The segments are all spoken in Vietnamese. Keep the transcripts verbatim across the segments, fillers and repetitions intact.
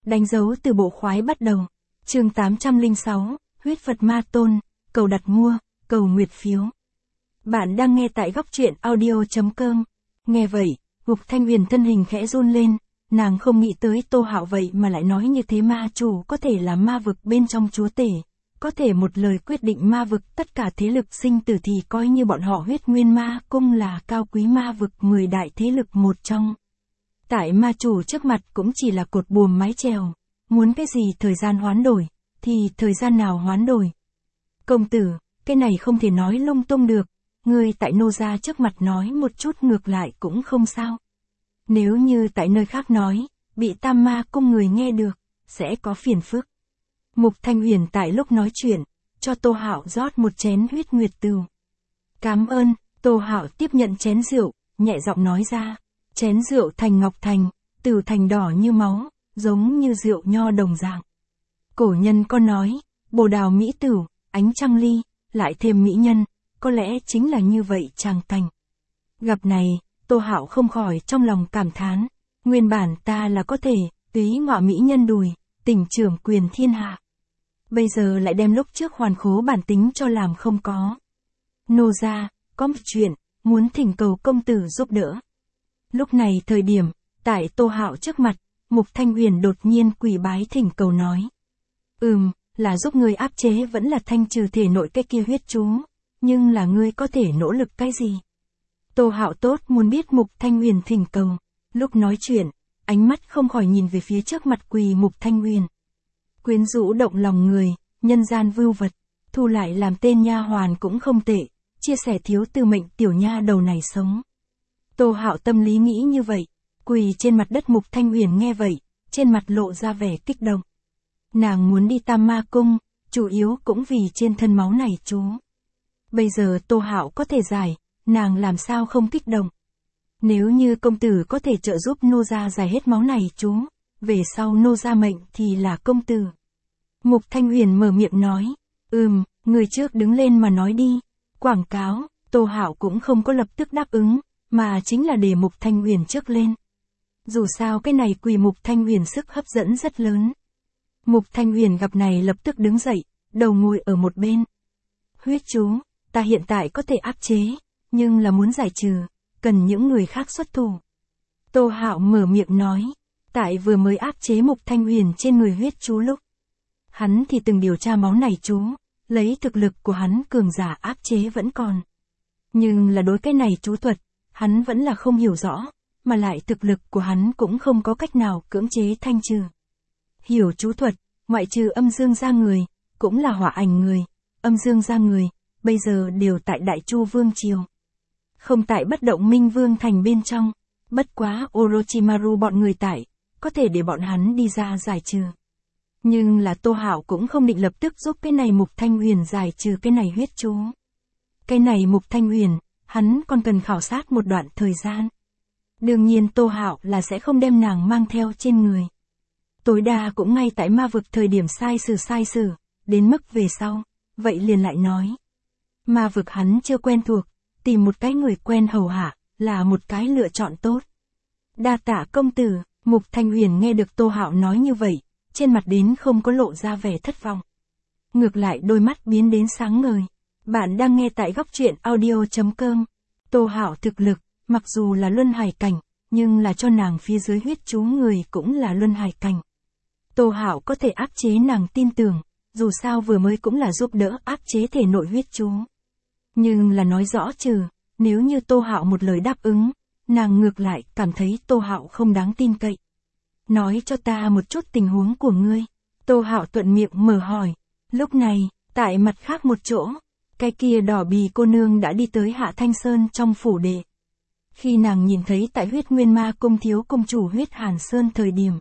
Đánh dấu từ bộ khoái bắt đầu. Chương tám trăm lẻ sáu, huyết Phật Ma Tôn, cầu đặt mua, cầu nguyệt phiếu. Bạn đang nghe tại góc truyện audio chấm com. Nghe vậy, Mục Thanh Huyền thân hình khẽ run lên, nàng không nghĩ tới Tô Hạo vậy mà lại nói như thế. Ma chủ có thể là ma vực bên trong chúa tể, có thể một lời quyết định ma vực tất cả thế lực sinh tử, thì coi như bọn họ Huyết Nguyên Ma Cung là cao quý ma vực mười đại thế lực một trong. Tại ma chủ trước mặt cũng chỉ là cột buồm mái chèo, muốn cái gì thời gian hoán đổi, thì thời gian nào hoán đổi. Công tử, cái này không thể nói lung tung được, ngươi tại nô gia trước mặt nói một chút ngược lại cũng không sao. Nếu như tại nơi khác nói, bị Tam Ma Cung người nghe được, sẽ có phiền phức. Mục Thanh Huyền tại lúc nói chuyện, cho Tô Hạo rót một chén huyết nguyệt tửu. Cảm ơn. Tô Hạo tiếp nhận chén rượu, nhẹ giọng nói ra. Chén rượu thành ngọc thành, tửu thành đỏ như máu, giống như rượu nho đồng dạng. Cổ nhân có nói, bồ đào mỹ tửu, ánh trăng ly, lại thêm mỹ nhân, có lẽ chính là như vậy chàng thành. Gặp này, Tô Hạo không khỏi trong lòng cảm thán, nguyên bản ta là có thể, túy ngọ mỹ nhân đùi, tỉnh trưởng quyền thiên hạ. Bây giờ lại đem lúc trước hoàn khố bản tính cho làm không có. Nô gia, có một chuyện, muốn thỉnh cầu công tử giúp đỡ. Lúc này thời điểm, tại Tô Hạo trước mặt, Mục Thanh Huyền đột nhiên quỳ bái thỉnh cầu nói. Ừm, là giúp ngươi áp chế vẫn là thanh trừ thể nội cái kia huyết chú, nhưng là ngươi có thể nỗ lực cái gì? Tô Hạo tốt muốn biết Mục Thanh Huyền thỉnh cầu, lúc nói chuyện, ánh mắt không khỏi nhìn về phía trước mặt quỳ Mục Thanh Huyền. Quyến rũ động lòng người, nhân gian vưu vật, thu lại làm tên nha hoàn cũng không tệ, chia sẻ thiếu tư mệnh tiểu nha đầu này sống. Tô Hạo tâm lý nghĩ như vậy, quỳ trên mặt đất. Mục Thanh Huyền nghe vậy, trên mặt lộ ra vẻ kích động. Nàng muốn đi Tam Ma Cung, chủ yếu cũng vì trên thân máu này chú. Bây giờ Tô Hạo có thể giải, nàng làm sao không kích động. Nếu như công tử có thể trợ giúp nô gia giải hết máu này chú, về sau nô gia mệnh thì là công tử. Mục Thanh Huyền mở miệng nói, ừm, người trước đứng lên mà nói đi. Quảng cáo, Tô Hạo cũng không có lập tức đáp ứng, mà chính là để Mục Thanh Huyền trước lên. Dù sao cái này quỳ Mục Thanh Huyền sức hấp dẫn rất lớn. Mục Thanh Huyền gặp này lập tức đứng dậy, đầu ngồi ở một bên. Huyết chú, ta hiện tại có thể áp chế, nhưng là muốn giải trừ, cần những người khác xuất thủ. Tô Hạo mở miệng nói, tại vừa mới áp chế Mục Thanh Huyền trên người huyết chú lúc, hắn thì từng điều tra máu này chú, lấy thực lực của hắn cường giả áp chế vẫn còn. Nhưng là đối cái này chú thuật, hắn vẫn là không hiểu rõ, mà lại thực lực của hắn cũng không có cách nào cưỡng chế thanh trừ. Hiểu chú thuật, ngoại trừ âm dương gia người, cũng là hỏa ảnh người, âm dương gia người, bây giờ đều tại Đại Chu Vương Triều. Không tại Bất Động Minh Vương Thành bên trong, bất quá Orochimaru bọn người tại, có thể để bọn hắn đi ra giải trừ. Nhưng là Tô Hạo cũng không định lập tức giúp cái này Mục Thanh Huyền giải trừ cái này huyết chú. Cái này Mục Thanh Huyền, hắn còn cần khảo sát một đoạn thời gian. Đương nhiên Tô Hạo là sẽ không đem nàng mang theo trên người. Tối đa cũng ngay tại ma vực thời điểm sai xử sai xử, đến mức về sau, vậy liền lại nói. Ma vực hắn chưa quen thuộc, tìm một cái người quen hầu hạ, là một cái lựa chọn tốt. Đa tạ công tử. Mục Thanh Huyền nghe được Tô Hạo nói như vậy, trên mặt đến không có lộ ra vẻ thất vọng. Ngược lại đôi mắt biến đến sáng ngời. Bạn đang nghe tại góc truyện audio chấm com. Tô Hạo thực lực, mặc dù là luân hải cảnh, nhưng là cho nàng phía dưới huyết chú người cũng là luân hải cảnh. Tô Hạo có thể áp chế nàng tin tưởng, dù sao vừa mới cũng là giúp đỡ áp chế thể nội huyết chú. Nhưng là nói rõ trừ, nếu như Tô Hạo một lời đáp ứng, nàng ngược lại cảm thấy Tô Hạo không đáng tin cậy. Nói cho ta một chút tình huống của ngươi. Tô Hạo thuận miệng mở hỏi. Lúc này, tại mặt khác một chỗ, cái kia đỏ bì cô nương đã đi tới Hạ Thanh Sơn trong phủ đệ. Khi nàng nhìn thấy tại Huyết Nguyên Ma Cung thiếu công chủ Huyết Hàn Sơn thời điểm,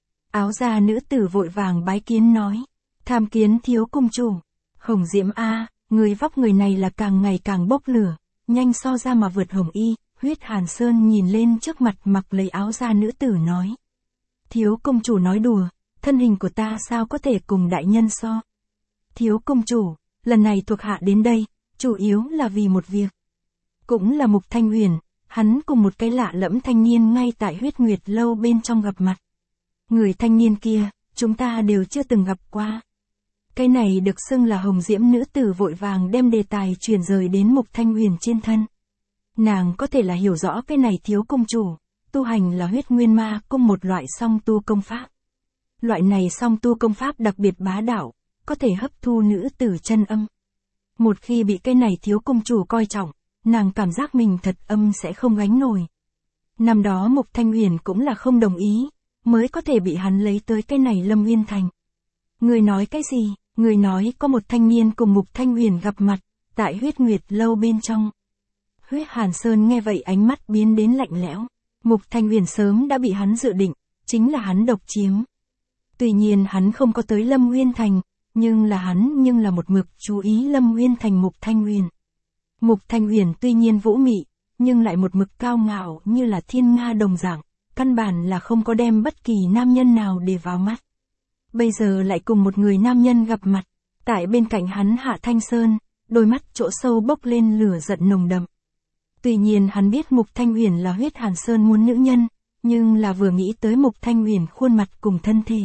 áo da nữ tử vội vàng bái kiến nói, tham kiến thiếu công chủ. Hồng Diễm a, người vóc người này là càng ngày càng bốc lửa, nhanh so ra mà vượt Hồng Y. Huyết Hàn Sơn nhìn lên trước mặt mặc lấy áo da nữ tử nói, thiếu công chủ nói đùa, thân hình của ta sao có thể cùng đại nhân so. Thiếu công chủ, lần này thuộc hạ đến đây, chủ yếu là vì một việc. Cũng là Mục Thanh Huyền, hắn cùng một cái lạ lẫm thanh niên ngay tại Huyết Nguyệt lâu bên trong gặp mặt. Người thanh niên kia, chúng ta đều chưa từng gặp qua. Cái này được xưng là hồng diễm nữ tử vội vàng đem đề tài chuyển rời đến Mục Thanh Huyền trên thân. Nàng có thể là hiểu rõ cái này thiếu công chủ, tu hành là huyết nguyên ma cung một loại song tu công pháp. Loại này song tu công pháp đặc biệt bá đạo, có thể hấp thu nữ tử chân âm. Một khi bị cái này thiếu công chủ coi trọng, nàng cảm giác mình thật âm sẽ không gánh nổi. Năm đó Mục Thanh Huyền cũng là không đồng ý, mới có thể bị hắn lấy tới cái này Lâm Uyên Thành. Người nói cái gì? Người nói có một thanh niên cùng Mục Thanh Huyền gặp mặt, tại huyết nguyệt lâu bên trong. Huyết Hàn Sơn nghe vậy ánh mắt biến đến lạnh lẽo. Mục Thanh Huyền sớm đã bị hắn dự định, chính là hắn độc chiếm. Tuy nhiên hắn không có tới Lâm Uyên Thành, nhưng là hắn nhưng là một mực chú ý Lâm Uyên Thành Mục Thanh Huyền. Mục Thanh Huyền tuy nhiên vũ mị, nhưng lại một mực cao ngạo như là thiên nga đồng dạng, căn bản là không có đem bất kỳ nam nhân nào để vào mắt. Bây giờ lại cùng một người nam nhân gặp mặt, tại bên cạnh hắn Hạ Thanh Sơn, đôi mắt chỗ sâu bốc lên lửa giận nồng đậm. Tuy nhiên hắn biết Mục Thanh Huyền là Huyết Hàn Sơn muốn nữ nhân, nhưng là vừa nghĩ tới Mục Thanh Huyền khuôn mặt cùng thân thể.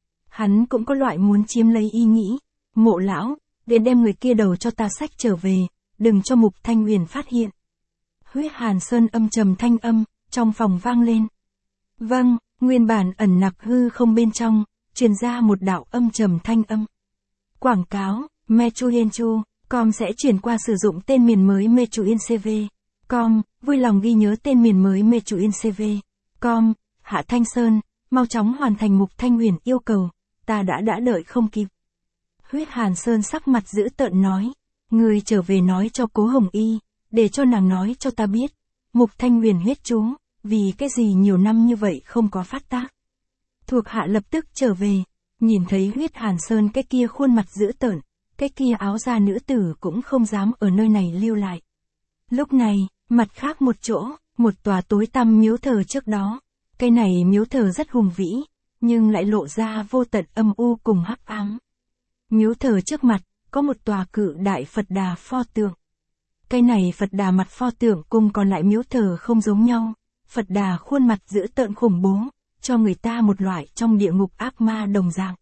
Hắn cũng có loại muốn chiếm lấy ý nghĩ, Mộ lão, để đem người kia đầu cho ta xách trở về, đừng cho Mục Thanh Huyền phát hiện. Huyết Hàn Sơn âm trầm thanh âm, trong phòng vang lên. Vâng, nguyên bản ẩn nặc hư không bên trong, truyền ra một đạo âm trầm thanh âm. Quảng cáo, Mechuyenchu, com sẽ chuyển qua sử dụng tên miền mới Mechuyencv. Com, vui lòng ghi nhớ tên miền mới Mechuyencv. Com, Hạ Thanh Sơn, mau chóng hoàn thành Mục Thanh Huyền yêu cầu, ta đã đã đợi không kịp. Huyết Hàn Sơn sắc mặt dữ tợn nói, người trở về nói cho Cố Hồng Y, để cho nàng nói cho ta biết, Mục Thanh Huyền huyết chú, vì cái gì nhiều năm như vậy không có phát tác. Thuộc hạ lập tức trở về, nhìn thấy Huyết Hàn Sơn cái kia khuôn mặt dữ tợn, cái kia áo da nữ tử cũng không dám ở nơi này lưu lại. Lúc này, mặt khác một chỗ, một tòa tối tăm miếu thờ trước đó, cái này miếu thờ rất hùng vĩ, nhưng lại lộ ra vô tận âm u cùng hắc ám. Miếu thờ trước mặt, có một tòa cự đại Phật Đà pho tượng. Cái này Phật Đà mặt pho tượng cùng còn lại miếu thờ không giống nhau, Phật Đà khuôn mặt dữ tợn khủng bố, cho người ta một loại trong địa ngục ác ma đồng dạng.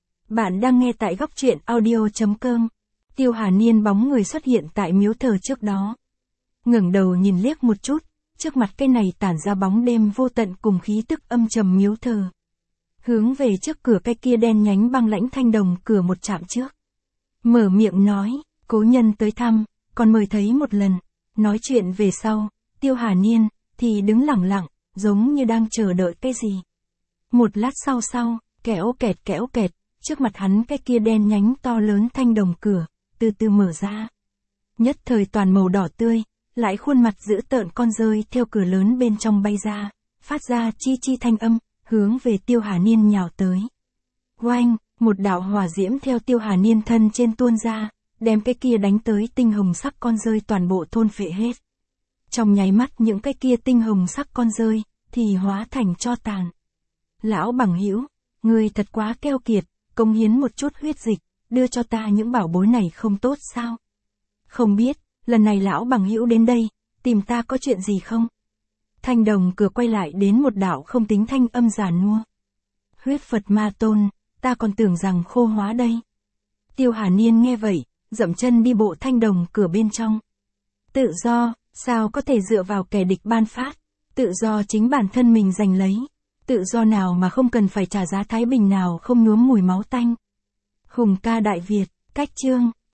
Bạn đang nghe tại góc truyện audio chấm com. Tiêu Hà Niên bóng người xuất hiện tại miếu thờ trước đó. Ngẩng đầu nhìn liếc một chút, trước mặt cái này tản ra bóng đêm vô tận cùng khí tức âm trầm miếu thờ. Hướng về trước cửa cái kia đen nhánh băng lãnh thanh đồng cửa một chạm trước. Mở miệng nói, cố nhân tới thăm, còn mời thấy một lần. Nói chuyện về sau, Tiêu Hà Niên, thì đứng lặng lặng, giống như đang chờ đợi cái gì. Một lát sau sau, kéo kẹt kéo kẹt, trước mặt hắn cái kia đen nhánh to lớn thanh đồng cửa, từ từ mở ra. Nhất thời toàn màu đỏ tươi, lại khuôn mặt dữ tợn con rơi theo cửa lớn bên trong bay ra, phát ra chi chi thanh âm, hướng về Tiêu Hà Niên nhào tới. Oanh, một đạo hỏa diễm theo Tiêu Hà Niên thân trên tuôn ra, đem cái kia đánh tới tinh hồng sắc con rơi toàn bộ thôn phệ hết. Trong nháy mắt những cái kia tinh hồng sắc con rơi, thì hóa thành tro tàn. Lão bằng hữu, ngươi thật quá keo kiệt, cống hiến một chút huyết dịch, đưa cho ta những bảo bối này không tốt sao? Không biết, lần này lão bằng hữu đến đây, tìm ta có chuyện gì không? Thanh đồng cửa quay lại đến một đạo không tính thanh âm già nua. Huyết Phật Ma Tôn, ta còn tưởng rằng khô hóa đây. Tiêu Hà Niên nghe vậy, dậm chân đi bộ thanh đồng cửa bên trong. Tự do, sao có thể dựa vào kẻ địch ban phát, tự do chính bản thân mình giành lấy, tự do nào mà không cần phải trả giá thái bình nào không nhuốm mùi máu tanh. Hùng ca Đại Việt, cách chương.